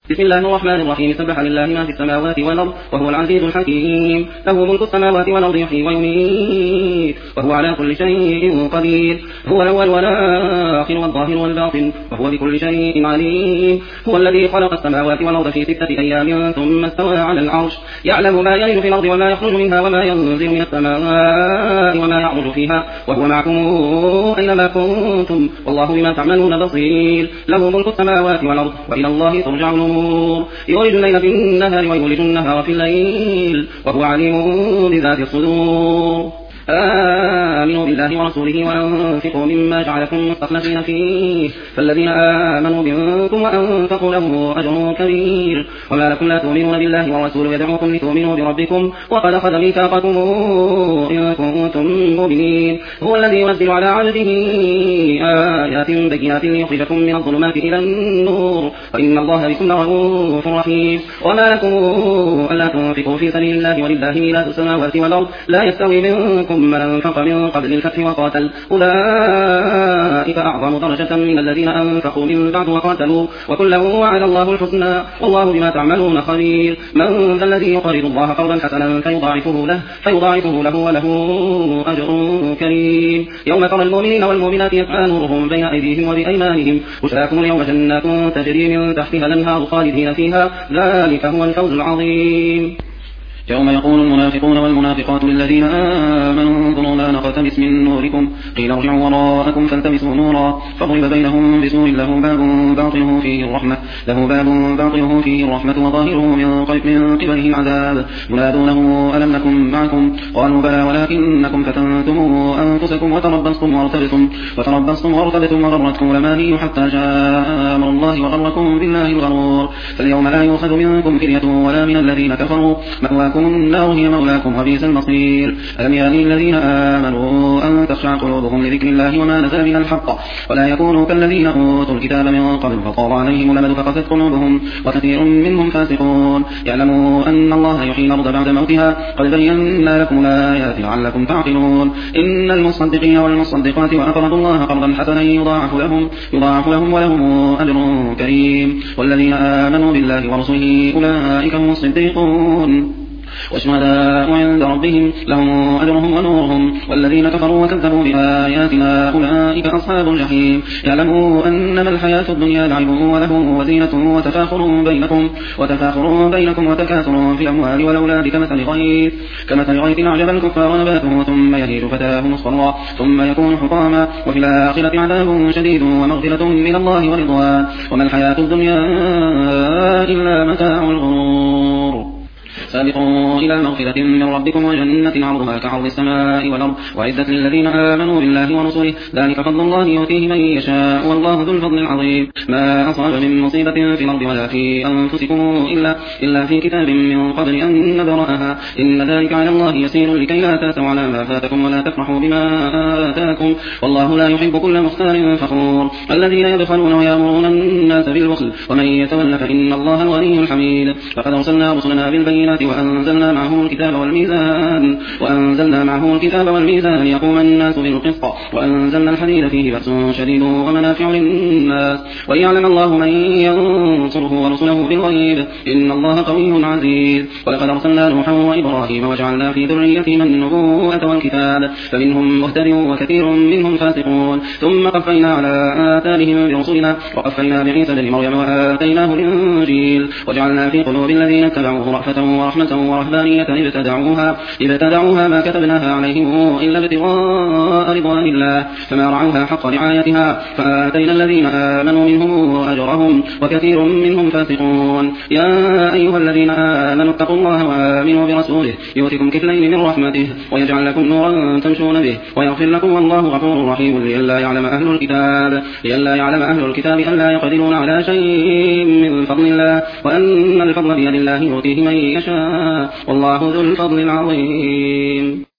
بسم الله الرحمن الرحيم سبح لله ما في السماوات والأرض وهو العزيز الحكيم له ملك السماوات والأرض يحيي ويميت وهو على كل شيء قدير هو الأول والآخر والظاهر والباطن وهو بكل شيء عليم هو الذي خلق السماوات والأرض في 6 أيام ثم استوى على العرش يعلم ما يلج في الأرض وما يخرج منها وما ينزل من السماء وما يعرج فيها وهو معكم أينما كنتم والله بما تعملون بصير له ملك السماوات والأرض وإلى الله ترجع الأمور يولج الليل في النهار ويولج النهار في الليل وهو عليم بذات الصدور آمنوا بالله ورسوله وأنفقوا مما جعلكم مستخلفين فيه فالذين آمنوا منكم وأنفقوا لهم أجر كبير وما لكم لا تؤمنون بالله ورسوله يدعوكم لتؤمنوا بربكم وقد أخذ ميثاقكم إن كنتم مؤمنين هو الذي ينزل على عبده آيات بينات ليخرجكم من الظلمات إلى النور وإن الله بكم لرؤوف رحيم وما لكم ألا تنفقوا في سبيل الله ولله ميراث السماوات والأرض لا يستوي منكم من أنفق من قبل الفتح وقاتل أولئك أعظم درجة من الذين أنفقوا من بعد وقاتلوا وكلا وعد الله الحسنى والله بما تعملون خبير من ذا الذي يقرض الله قرضا حسنا فيضاعفه له وله أجر كريم يوم ترى المؤمنين والمؤمنات يسعى نورهم بين أيديهم وبأيمانهم بشراكم اليوم جنات تجري من تحتها الأنهار خالدين فيها ذلك هو الفوز العظيم يوم يقول المنافقون والمنافقات للذين آمنوا انظروا ما نقتبس من نوركم قيل ارجعوا وراءكم فالتمسوا نورا فضرب بينهم بسور له باب باطنه فيه الرحمة وظاهره من قبله العذاب ينادونه ألم نكن معكم قالوا بلى ولكنكم فتنتم أنفسكم وتربصتم وارتبتم وغرتكم الأماني حتى جاء أمر الله وغركم بالله الغرور فاليوم لا يؤخذ منكم فدية ولا من الذين كفروا مأواكم النار هي مولاكم وبئس المصير ألم يأن الذين آمنوا أن تخشع قلوبهم لذكر الله وما نزل من الحق ولا يكونوا كالذين أوتوا الكتاب من قبل فطال عليهم الأمد فقست قلوبهم وكثير منهم فاسقون يعلموا أن الله يحيي الأرض بعد موتها قد بينا لكم الآيات لعلكم تعقلون إن المصدقين والمصدقات وأقرضوا الله قرضا حسنا يضاعف لهم ولهم أجر كريم والذين آمنوا بالله ورسله أولئك هم الصديقون والشهداء عند ربهم لهم أجرهم ونورهم والذين كفروا وكذبوا بآياتنا أولئك أصحاب الجحيم يعلموا أنما الحياة الدنيا لعب وله وزينة وتفاخر بينكم وتكاثر في الأموال والأولاد كمثل غيث أعجب الكفار نباته ثم يهيج فتاه مصفرا ثم يكون حطاما وفي الآخرة عذاب شديد ومغفرة من الله ورضوان وما الحياة الدنيا إلا متاع الغرور سابقوا إلى مغفرة من ربكم وجنة عرضها كعرض السماء والأرض وعزة للذين آمنوا بالله ورسله ذلك فضل الله يؤتيه من يشاء والله ذو الفضل العظيم ما أصاب من مصيبة في الأرض ولا في أنفسكم إلا في كتاب من قبل أن نبرأها إن ذلك على الله يسير لكي لا تأسوا على ما فاتكم ولا تفرحوا بما آتاكم والله لا يحب كل مختال فخور الذين يبخلون ويأمرون الناس بالبخل ومن يتول فإن الله الغني الحميد فقد أرسلنا رسلنا بالبينات وأنزلنا معه الكتاب والميزان ليقوم الناس بالقسط وأنزلنا الحديد فيه بأس شديد ومنافع للناس وليعلم الله من ينصره ورسله بالغيب إن الله قوي عزيز ولقد أرسلنا نوحا وإبراهيم وجعلنا في ذريتهما النبوءة والكتاب فمنهم مهتد وكثير منهم فاسقون ثم قفينا على آثارهم برسلنا وقفينا بعيسى بن مريم وآتيناه الإنجيل وجعلنا في قلوب الذين اتبعوه رأفة ورحمة ورهبانية ابتدعوها ما كتبناها عليهم إلا ابتغاء رضوان الله فما رعوها حق رعايتها فآتينا الذين آمنوا منهم أجرهم وكثير منهم فاسقون يا أيها الذين آمنوا اتقوا الله وآمنوا برسوله يؤتكم كفلين من رحمته ويجعل لكم نورا تمشون به ويغفر لكم والله غفور رحيم لئلا يعلم أهل الكتاب ألا يقدرون على شيء من فضل الله وأن الفضل بيد الله يؤتيه من يشاء والله ذو الفضل العظيم